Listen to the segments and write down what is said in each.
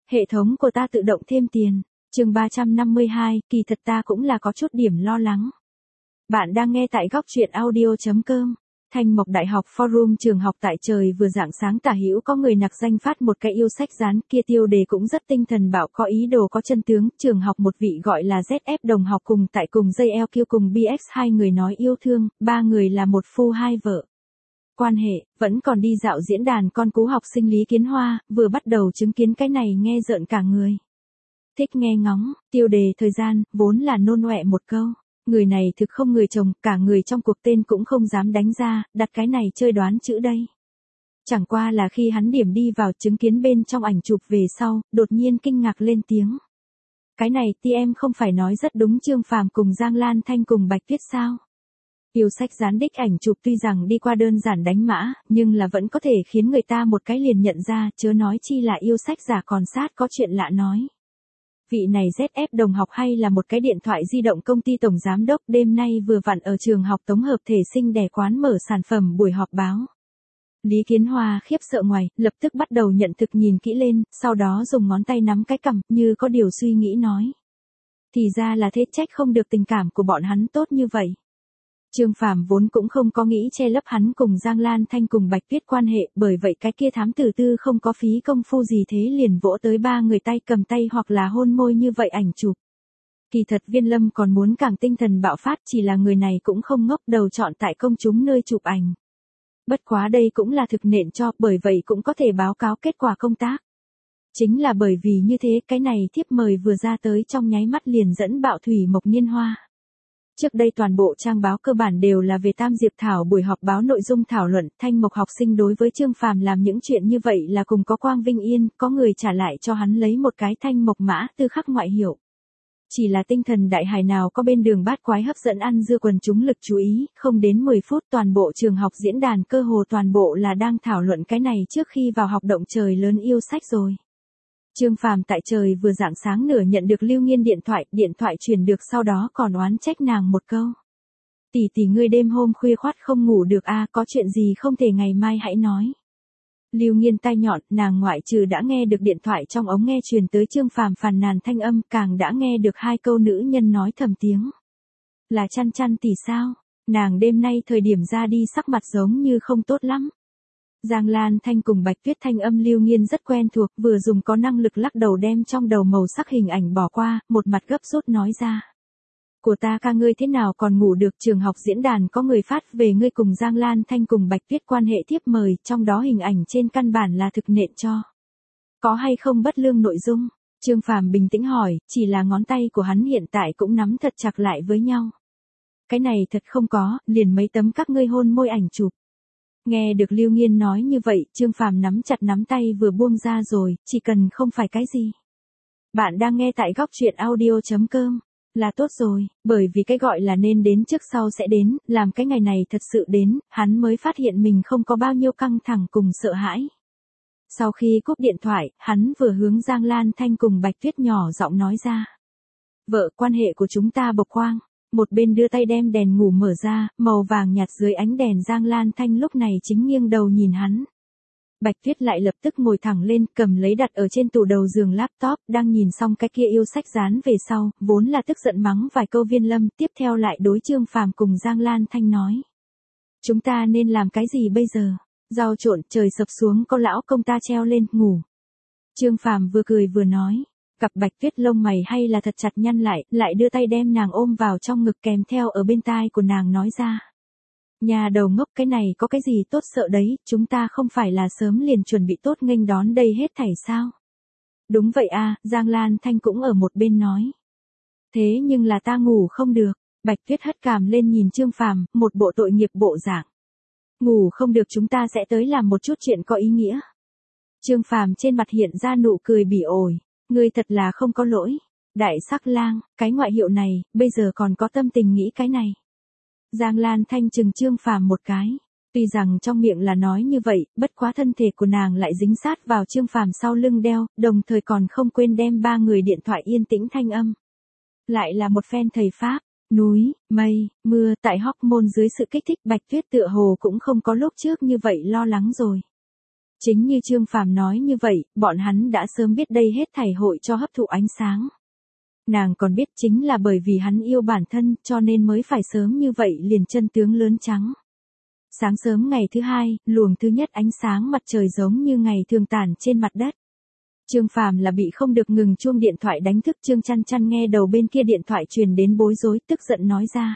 Hệ thống của ta tự động thêm tiền. Chương 352, kỳ thật ta cũng là có chút điểm lo lắng. Bạn đang nghe tại góc truyện audio.com. Thanh Mộc Đại học Forum trường học tại trời vừa rạng sáng tả hữu có người nặc danh phát một cái yêu sách dán kia tiêu đề cũng rất tinh thần bạo có ý đồ có chân tướng. Trường học một vị gọi là ZF đồng học cùng tại cùng JLQ cùng BX hai người nói yêu thương, ba người là một phu hai vợ. Quan hệ, vẫn còn đi dạo diễn đàn con cú học sinh Lý Kiến Hoa, vừa bắt đầu chứng kiến cái này nghe rợn cả người. Thích nghe ngóng, tiêu đề thời gian, vốn là nôn ọe một câu. Người này thực không người chồng, cả người trong cuộc tên cũng không dám đánh ra, đặt cái này chơi đoán chữ đây. Chẳng qua là khi hắn điểm đi vào chứng kiến bên trong ảnh chụp về sau, đột nhiên kinh ngạc lên tiếng. Cái này thì em không phải nói rất đúng Trương Phàm cùng Giang Lan Thanh cùng Bạch Tuyết sao? Yêu sách dán đích ảnh chụp tuy rằng đi qua đơn giản đánh mã, nhưng là vẫn có thể khiến người ta một cái liền nhận ra, chớ nói chi là yêu sách giả còn sát có chuyện lạ nói. Vị này ZF đồng học hay là một cái điện thoại di động công ty tổng giám đốc đêm nay vừa vặn ở trường học tổng hợp thể sinh đẻ quán mở sản phẩm buổi họp báo. Lý Kiến Hoa khiếp sợ ngoài, lập tức bắt đầu nhận thực nhìn kỹ lên, sau đó dùng ngón tay nắm cái cằm, như có điều suy nghĩ nói. Thì ra là thế, trách không được tình cảm của bọn hắn tốt như vậy. Trương Phàm vốn cũng không có nghĩ che lấp hắn cùng Giang Lan Thanh cùng Bạch Tuyết quan hệ, bởi vậy cái kia thám tử tư không có phí công phu gì thế liền vỗ tới ba người tay cầm tay hoặc là hôn môi như vậy ảnh chụp. Kỳ thật Viên Lâm còn muốn càng tinh thần bạo phát, chỉ là người này cũng không ngốc đầu chọn tại công chúng nơi chụp ảnh. Bất quá đây cũng là thực nện cho, bởi vậy cũng có thể báo cáo kết quả công tác. Chính là bởi vì như thế cái này thiếp mời vừa ra tới trong nháy mắt liền dẫn bạo thủy mộc niên hoa. Trước đây toàn bộ trang báo cơ bản đều là về Tam Diệp Thảo buổi họp báo nội dung thảo luận, Thanh Mộc học sinh đối với Trương Phàm làm những chuyện như vậy là cùng có quang vinh yên, có người trả lại cho hắn lấy một cái Thanh Mộc mã tư khắc ngoại hiệu. Chỉ là tinh thần đại hài nào có bên đường bát quái hấp dẫn ăn dưa quần chúng lực chú ý, không đến 10 phút toàn bộ trường học diễn đàn cơ hồ toàn bộ là đang thảo luận cái này trước khi vào học động trời lớn yêu sách rồi. Trương Phàm tại trời vừa rạng sáng nửa nhận được Lưu Nghiên điện thoại truyền được sau đó còn oán trách nàng một câu. Tỷ ngươi đêm hôm khuya khoắt không ngủ được a, có chuyện gì không thể ngày mai hãy nói. Lưu Nghiên tai nhọn, nàng ngoại trừ đã nghe được điện thoại trong ống nghe truyền tới Trương Phàm phàn nàn thanh âm, càng đã nghe được hai câu nữ nhân nói thầm tiếng. Là chăn tỷ sao? Nàng đêm nay thời điểm ra đi sắc mặt giống như không tốt lắm. Giang Lan Thanh cùng Bạch Tuyết thanh âm Lưu Nghiên rất quen thuộc, vừa dùng có năng lực lắc đầu đem trong đầu màu sắc hình ảnh bỏ qua, một mặt gấp rút nói ra. Của ta ca ngươi thế nào còn ngủ được, trường học diễn đàn có người phát về ngươi cùng Giang Lan Thanh cùng Bạch Tuyết quan hệ thiếp mời, trong đó hình ảnh trên căn bản là thực nện cho. Có hay không bất lương nội dung? Trương Phàm bình tĩnh hỏi, chỉ là ngón tay của hắn hiện tại cũng nắm thật chặt lại với nhau. Cái này thật không có, liền mấy tấm các ngươi hôn môi ảnh chụp. Nghe được Lưu Nghiên nói như vậy, Trương Phàm nắm chặt nắm tay vừa buông ra rồi, chỉ cần không phải cái gì. Bạn đang nghe tại góc truyện audio.com, là tốt rồi, bởi vì cái gọi là nên đến trước sau sẽ đến, làm cái ngày này thật sự đến, hắn mới phát hiện mình không có bao nhiêu căng thẳng cùng sợ hãi. Sau khi cúp điện thoại, hắn vừa hướng Giang Lan Thanh cùng Bạch Tuyết nhỏ giọng nói ra. Vợ, quan hệ của chúng ta bộc quang. Một bên đưa tay đem đèn ngủ mở ra, màu vàng nhạt dưới ánh đèn Giang Lan Thanh lúc này chính nghiêng đầu nhìn hắn. Bạch Tuyết lại lập tức ngồi thẳng lên, cầm lấy đặt ở trên tủ đầu giường laptop, đang nhìn xong cái kia yêu sách dán về sau, vốn là tức giận mắng vài câu Viên Lâm, tiếp theo lại đối Trương Phàm cùng Giang Lan Thanh nói. Chúng ta nên làm cái gì bây giờ? Rau trộn, trời sập xuống có lão công ta treo lên, ngủ. Trương Phàm vừa cười vừa nói. Cặp Bạch Tuyết lông mày hay là thật chặt nhăn lại đưa tay đem nàng ôm vào trong ngực kèm theo ở bên tai của nàng nói ra. Nhà đầu ngốc, cái này có cái gì tốt sợ đấy, chúng ta không phải là sớm liền chuẩn bị tốt nghênh đón đây hết thảy sao? Đúng vậy a, Giang Lan Thanh cũng ở một bên nói. Thế nhưng là ta ngủ không được, Bạch Tuyết hất cằm lên nhìn Trương Phàm, một bộ tội nghiệp bộ dạng. Ngủ không được chúng ta sẽ tới làm một chút chuyện có ý nghĩa. Trương Phàm trên mặt hiện ra nụ cười bỉ ổi. Ngươi thật là không có lỗi. Đại sắc lang, cái ngoại hiệu này, bây giờ còn có tâm tình nghĩ cái này. Giang Lan Thanh chừng Trương Phàm một cái. Tuy rằng trong miệng là nói như vậy, bất quá thân thể của nàng lại dính sát vào Trương Phàm sau lưng đeo, đồng thời còn không quên đem ba người điện thoại yên tĩnh thanh âm. Lại là một phen thầy Pháp, núi, mây, mưa, tại hormone dưới sự kích thích Bạch Tuyết tựa hồ cũng không có lúc trước như vậy lo lắng rồi. Chính như Trương Phàm nói như vậy, bọn hắn đã sớm biết đây hết thảy hội cho hấp thụ ánh sáng. Nàng còn biết chính là bởi vì hắn yêu bản thân cho nên mới phải sớm như vậy liền chân tướng lớn trắng. Sáng sớm ngày thứ hai, luồng thứ nhất ánh sáng mặt trời giống như ngày thường tản trên mặt đất. Trương Phàm là bị không được ngừng chuông điện thoại đánh thức. Trương Chăn Chăn nghe đầu bên kia điện thoại truyền đến bối rối, tức giận nói ra.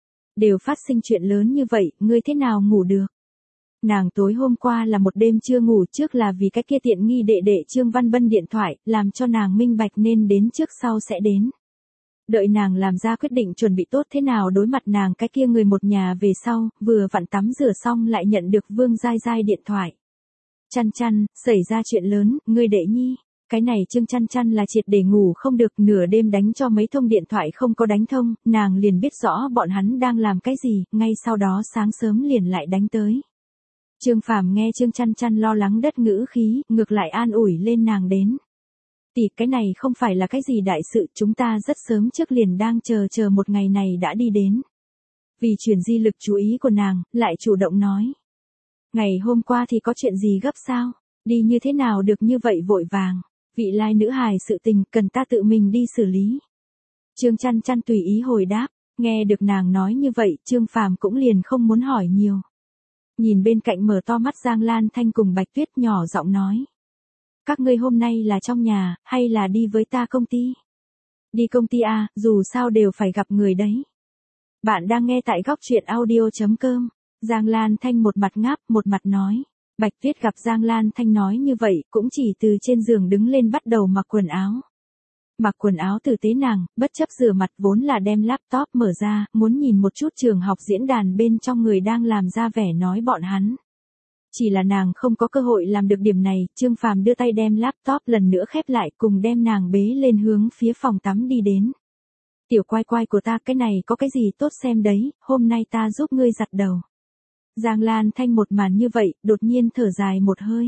Đều phát sinh chuyện lớn như vậy, ngươi thế nào ngủ được? Nàng tối hôm qua là một đêm chưa ngủ, trước là vì cái kia tiện nghi đệ đệ Trương Văn Bân điện thoại, làm cho nàng minh bạch nên đến trước sau sẽ đến. Đợi nàng làm ra quyết định chuẩn bị tốt thế nào đối mặt nàng cái kia người một nhà về sau, vừa vặn tắm rửa xong lại nhận được Vương Giai Giai điện thoại. Chăn Chăn, xảy ra chuyện lớn, ngươi đệ nhi. Cái này Trương Chăn Chăn là triệt để ngủ không được, nửa đêm đánh cho mấy thông điện thoại không có đánh thông, nàng liền biết rõ bọn hắn đang làm cái gì, ngay sau đó sáng sớm liền lại đánh tới. Trương Phàm nghe Trương Chăn Chăn lo lắng đất ngữ khí, ngược lại an ủi lên nàng đến. Tỷ, cái này không phải là cái gì đại sự, chúng ta rất sớm trước liền đang chờ một ngày này đã đi đến. Vì chuyển di lực chú ý của nàng, lại chủ động nói. Ngày hôm qua thì có chuyện gì gấp sao? Đi như thế nào được như vậy vội vàng? Vị lai nữ hài sự tình cần ta tự mình đi xử lý. Trương Chăn Chăn tùy ý hồi đáp, nghe được nàng nói như vậy, Trương Phàm cũng liền không muốn hỏi nhiều. Nhìn bên cạnh mở to mắt Giang Lan Thanh cùng Bạch Tuyết nhỏ giọng nói. Các ngươi hôm nay là trong nhà, hay là đi với ta công ty? Đi công ty à, dù sao đều phải gặp người đấy. Bạn đang nghe tại góc truyện audio.com. Giang Lan Thanh một mặt ngáp, một mặt nói. Bạch Tuyết gặp Giang Lan Thanh nói như vậy, cũng chỉ từ trên giường đứng lên bắt đầu mặc quần áo. Mặc quần áo tử tế nàng, bất chấp rửa mặt vốn là đem laptop mở ra, muốn nhìn một chút trường học diễn đàn bên trong người đang làm ra vẻ nói bọn hắn. Chỉ là nàng không có cơ hội làm được điểm này, Trương Phàm đưa tay đem laptop lần nữa khép lại cùng đem nàng bế lên hướng phía phòng tắm đi đến. Tiểu quai quai của ta, cái này có cái gì tốt xem đấy, hôm nay ta giúp ngươi giặt đầu. Giang Lan Thanh một màn như vậy, đột nhiên thở dài một hơi.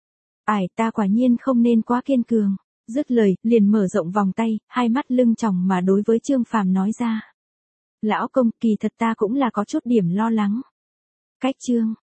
Ải, ta quả nhiên không nên quá kiên cường. Dứt lời, liền mở rộng vòng tay, hai mắt lưng tròng mà đối với Trương Phàm nói ra. Lão công, kỳ thật ta cũng là có chút điểm lo lắng. Cách chương